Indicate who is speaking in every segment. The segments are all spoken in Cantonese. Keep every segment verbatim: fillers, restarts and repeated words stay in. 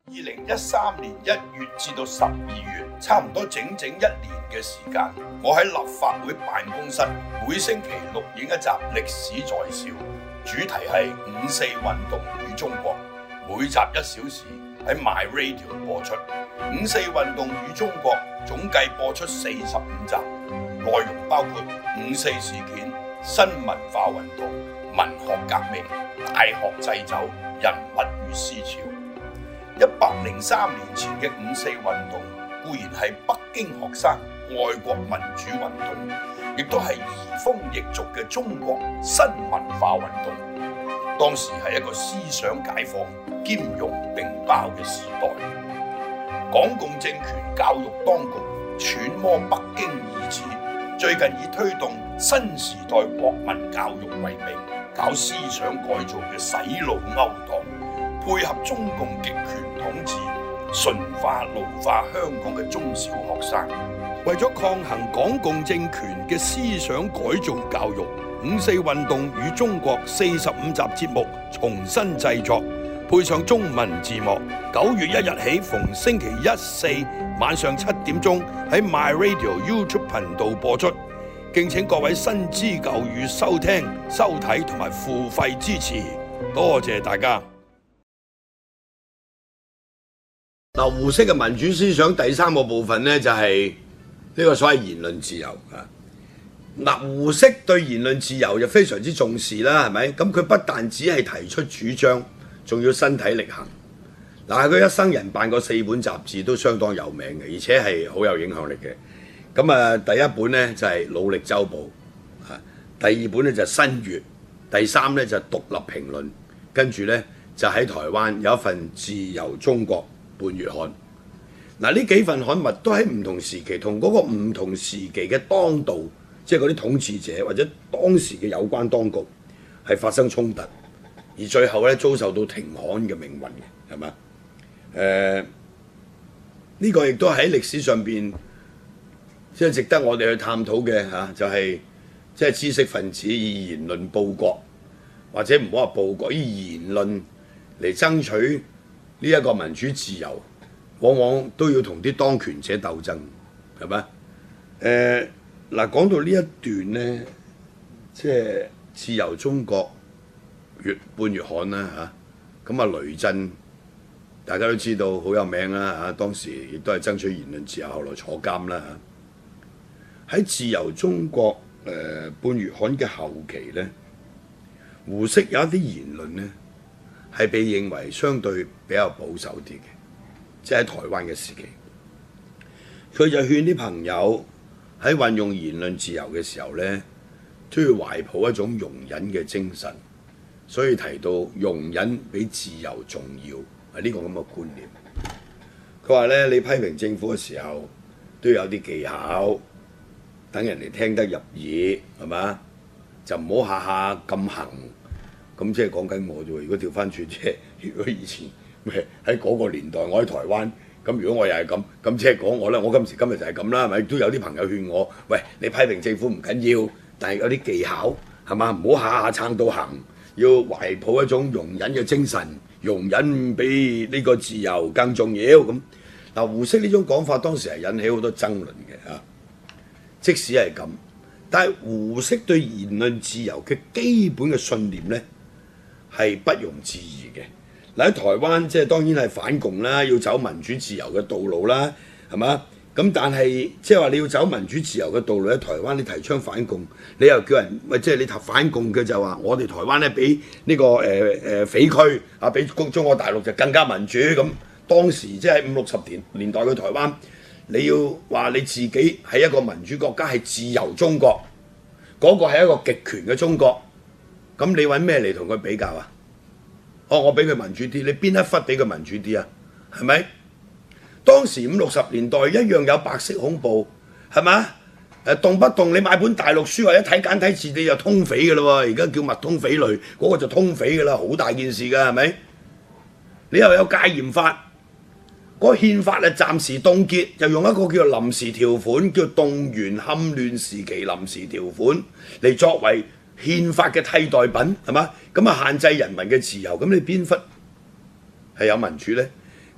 Speaker 1: 二零一三年一月至到十二月，差唔多整整一年嘅時間，我喺立法會辦公室每星期錄影一集歷史在笑，主題係五四運動與中國，每集一小時喺 My Radio 播出。五四運動與中國總計播出四十五集，內容包括五四事件、新文化運動、文學革命、大學祭酒、人物與思潮。一百零三年前嘅五四運動固然係北京學生愛國民主運動，亦都係移風易俗嘅中國新文化運動。當時係一個思想解放兼容並包嘅時代。港共政權教育當局揣摩北京意旨，最近以推動新時代國民教育為名，搞思想改造嘅洗腦勾當，配合中共極權統治，馴化奴化香港嘅中小學生。為咗抗衡港共政權嘅思想改造教育，五四運動與中國四十五集節目重新製作，配上中文字幕。九月一日起，逢星期一、四晚上七點鐘喺 My Radio YouTube 頻道播出。敬請各位新知舊語收聽、收睇同埋付費支持，多謝大家。
Speaker 2: 嗱，胡適嘅民主思想第三個部分呢，就係呢個所謂言論自由啊。嗱，胡適對言論自由就非常之重視啦，係咪？咁佢不但只係提出主張，仲要身體力行。嗱，佢一生人辦過四本雜誌，都相當有名嘅，而且係好有影響力嘅。咁啊，第一本呢就係《努力周報》，啊，第二本呢就係《新月》，第三呢就係《獨立評論》，跟住呢就喺台灣有一份《自由中國》半月刊。嗱，呢幾份刊物都喺唔同時期同嗰個唔同時期嘅當道，即係嗰啲統治者或者當時嘅有關當局係發生衝突，而最後咧遭受到停刊嘅命運嘅，係嘛？誒、呃，呢、這個亦都喺歷史上邊即係值得我哋去探討嘅嚇、啊，就係即係知識分子以言論報國，或者唔好話報國，以言論嚟爭取呢一個民主自由，往往都要同啲當權者鬥爭，係咪？誒嗱，講到呢一段呢，即係自由中國月半月刊啦嚇，咁啊雷震大家都知道好有名啦嚇，當時亦都係爭取言論自由，後來坐監啦嚇。喺自由中國誒、呃、半月刊嘅後期呢，胡適有一啲言論呢，係被認為相對比較保守啲嘅，即係喺台灣嘅時期，佢就勸啲朋友喺運用言論自由嘅時候呢，都要懷抱一種容忍嘅精神，所以提到容忍比自由重要，係呢個咁嘅觀念。佢話咧，你批評政府嘅時候都要有啲技巧，等人哋聽得入耳，係嘛？就唔好下下咁行。咁即係講緊我啫喎。如果調翻轉，即係如果以前喺嗰個年代，我喺台灣，咁如果我又係咁，咁即係講我咧，我今時今日就係咁啦，係咪？都有啲朋友勸我，喂，你批評政府唔緊要，但係有啲技巧，係嘛？唔好下下撐到行，要懷抱一種容忍嘅精神，容忍比呢個自由更重要。咁嗱，胡適呢種講法當時係引起好多爭論嘅嚇。即使係咁，但係胡適對言論自由嘅基本嘅信念咧，係不容置疑嘅。嗱，喺台灣即係當然係反共啦，要走民主自由嘅道路啦，係嘛？咁但係即係話你要走民主自由嘅道路喺台灣，你提倡反共，你又叫人喂，即係你反共嘅就話我哋台灣咧比呢、這個誒誒、呃、匪區啊，比中國大陸就更加民主咁。當時即係五六十年年代嘅台灣，你要話你自己係一個民主國家，係自由中國，嗰、那個係一個極權嘅中國，咁你揾咩嚟同佢比較啊？哦，我比佢民主啲，你邊一忽比佢民主啲啊？係咪？當時五六十年代一樣有白色恐怖，係嘛？誒，動不動你買本大陸書或者睇簡體字，你就通匪㗎啦喎！而家叫密通匪類，嗰、那個就通匪㗎啦，好大件事㗎，係咪？你又有戒嚴法，嗰、那個憲法係暫時凍結，就用一個叫做臨時條款，叫動員戡亂時期臨時條款嚟作為憲法嘅替代品，係嘛？咁啊限制人民嘅自由，咁你邊忽係有民主呢？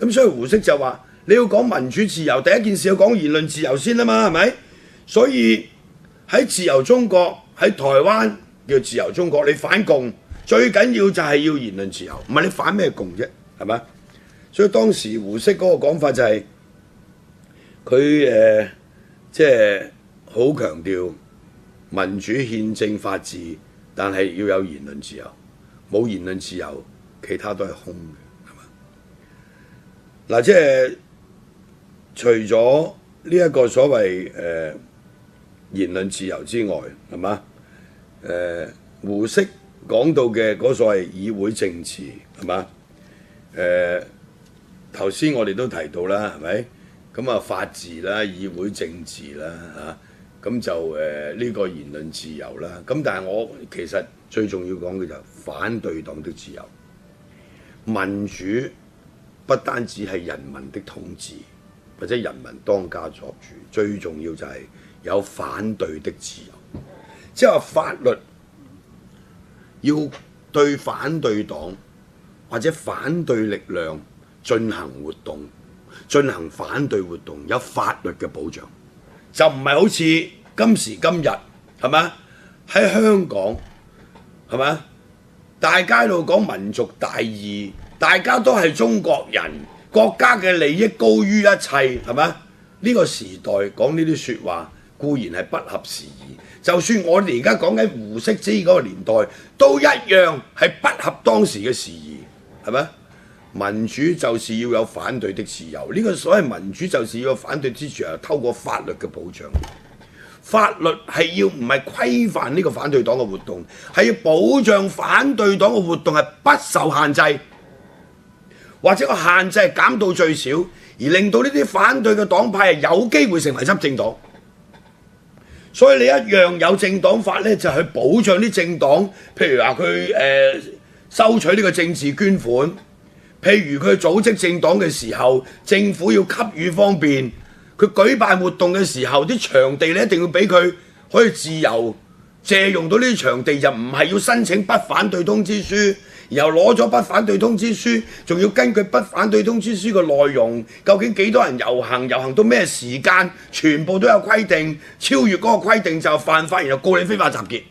Speaker 2: 咁所以胡適就話你要講民主自由，第一件事要講言論自由先啊嘛，係咪？所以喺自由中國，喺台灣叫自由中國，你反共最緊要就係要言論自由，唔係你反咩共啫，係咪？所以當時胡適嗰個講法就係佢誒即係好強調民主憲政法治，但係要有言論自由，冇言論自由，其他都係空嘅，係嘛？嗱，即係除咗呢一個所謂誒、呃、言論自由之外，係嘛？誒、呃、胡適講到嘅嗰所謂議會政治，係嘛？誒頭先我哋都提到啦，係咪？咁啊法治啦、議會政治啦嚇，咁、啊、就誒呢、呃這個言論自由啦。咁但係我其實最重要講嘅就係反對黨的自由。民主不單止係人民的統治，或者人民當家作主，最重要就係有反對的自由。即係話法律要對反對黨或者反對力量進行活動，進行反對活動有法律嘅保障，就唔係好似今時今日係咪？喺香港係咪？大家喺度講民族大義，大家都係中國人，國家嘅利益高於一切，係咪？呢、這個時代講呢啲説話固然係不合時宜，就算我哋而家講緊胡適之嗰個年代，都一樣係不合當時嘅時宜，係咪？民主就是要有反對的自由，呢、這個所謂民主就是要有反對之自由，透過法律嘅保障。法律係要唔係規範呢個反對黨嘅活動，係要保障反對黨嘅活動係不受限制，或者個限制係減到最少，而令到呢啲反對嘅黨派係有機會成為執政黨。所以你一樣有政黨法呢，就係去保障啲政黨，譬如話佢誒收取呢個政治捐款，譬如佢組織政黨嘅時候，政府要給予方便。佢舉辦活動嘅時候，啲場地咧一定要俾佢可以自由借用到呢啲場地，就唔係要申請不反對通知書，然後攞咗不反對通知書，仲要根據不反對通知書嘅內容，究竟幾多人遊行，遊行到咩時間，全部都有規定，超越嗰個規定就犯法，然後告你非法集結。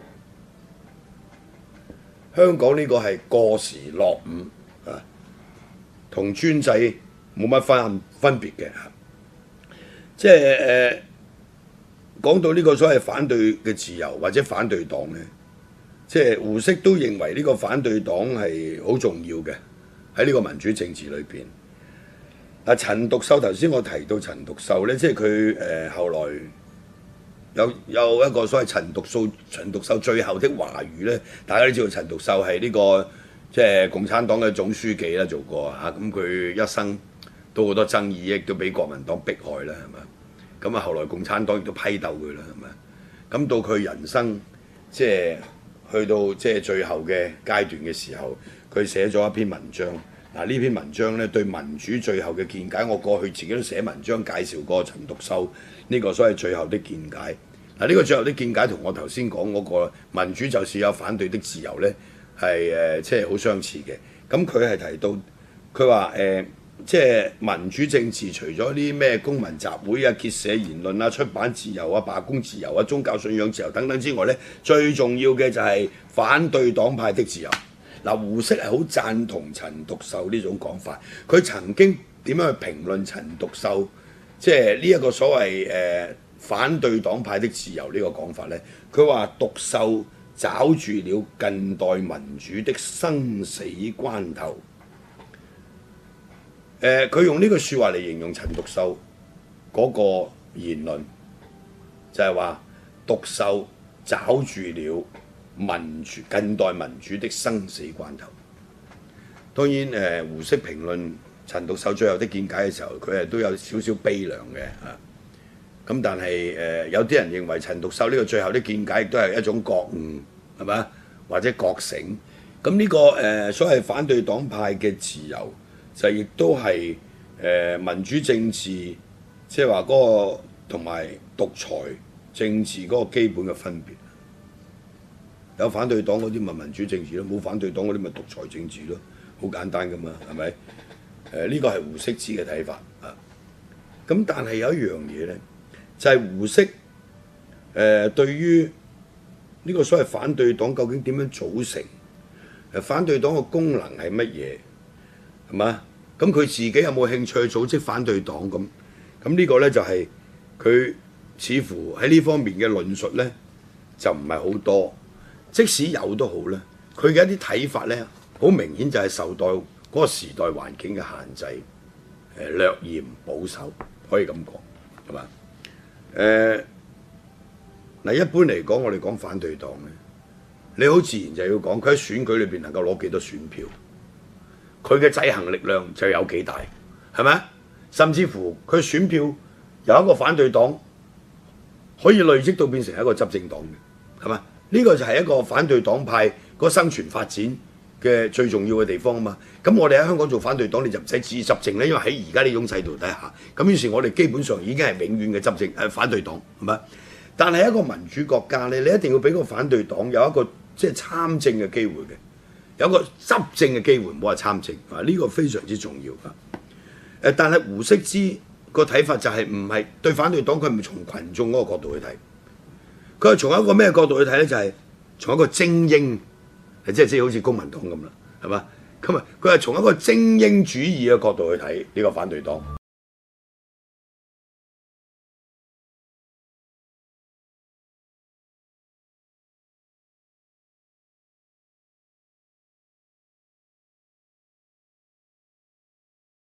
Speaker 2: 香港呢個係過時落伍啊，同專制冇乜分分別嘅。即係誒講到呢個所謂反對嘅自由或者反對黨呢，即係胡適都認為呢個反對黨係好重要嘅喺呢個民主政治裏邊。嗱，陳獨秀頭先我提到陳獨秀呢，即係佢誒後來有有一個所謂陳獨秀陳獨秀最後的華語呢，大家都知道陳獨秀係呢個即係共產黨嘅總書記啦，做過嚇，咁佢一生都好多爭議，亦都俾國民黨迫害啦，係咪？咁啊，後來共產黨亦都批鬥佢啦，係咪？咁到佢人生即係去到即係最後嘅階段嘅時候，佢寫咗一篇文章。嗱，呢篇文章咧對民主最後嘅見解，我過去自己都寫文章介紹過陳獨秀呢個所謂最後的見解。嗱，呢個最後的見解同我頭先講嗰個民主就是有反對的自由咧，係誒即係好相似嘅。咁佢係提到佢話誒。即係民主政治，除咗啲咩公民集會啊、結社言論啊、出版自由啊、罷工自由啊、宗教信仰自由等等之外咧，最重要嘅就係反對黨派的自由。嗱，胡適係好贊同陳獨秀呢種講法。佢曾經點樣去評論陳獨秀，即係呢一個所謂誒、呃、反對黨派的自由呢個講法咧？佢話獨秀抓住了近代民主的生死關頭。誒，佢、呃、用呢句説話嚟形容陳獨秀嗰個言論，就係話獨秀抓住了民主近代民主的生死關頭。當然誒、呃，胡適評論陳獨秀最後的見解嘅時候，佢係都有少少悲涼嘅嚇。咁但係誒、呃，有啲人認為陳獨秀呢個最後的見解亦都係一種覺悟，係咪？或者覺醒。咁呢、這個誒、呃、所謂反對黨派嘅自由，就亦都係誒、呃、民主政治，即係話嗰個同埋獨裁政治嗰個基本嘅分別。有反對黨嗰啲咪民主政治咯，冇反對黨嗰啲咪獨裁政治咯，好簡單噶嘛，係咪？誒、 誒呢個係胡適之嘅睇法啊。咁但係有一樣嘢咧，就係、是、胡適誒、呃、對於呢個所謂反對黨究竟點樣組成？誒反對黨嘅功能係乜嘢？係嘛？咁佢自己有冇興趣去組織反對黨咁？咁呢個咧就係、是、佢似乎喺呢方面嘅論述咧就唔係好多。即使有都好咧，佢嘅一啲睇法咧，好明顯就係受到嗰個時代環境嘅限制，誒略嫌保守，可以咁講，係嘛？誒嗱，一般嚟講，我哋講反對黨咧，你好自然就要講佢喺選舉裏邊能夠攞幾多選票，佢嘅制衡力量就有幾大，係咪？甚至乎佢選票有一個反對黨可以累積到變成一個執政黨嘅，係嘛？呢個就係一個反對黨派個生存發展嘅最重要嘅地方啊嘛。咁我哋喺香港做反對黨，你就唔使指意執政咧，因為喺而家呢種制度底下，咁於是我哋基本上已經係永遠嘅執政誒、呃、反對黨，係咪？但係一個民主國家咧，你一定要俾個反對黨有一個即係參政嘅機會嘅，有一個執政嘅機會，唔好話參政啊！呢、這個非常之重要啊。誒，但係胡適之個睇法就係唔係對反對黨，佢唔係從群眾嗰個角度去睇。佢係從一個咩角度去睇咧？就係、是、從一個精英，即係即係好似公民黨咁啦，係嘛？咁啊，佢係從一個精英主義嘅角度去睇呢個反對黨。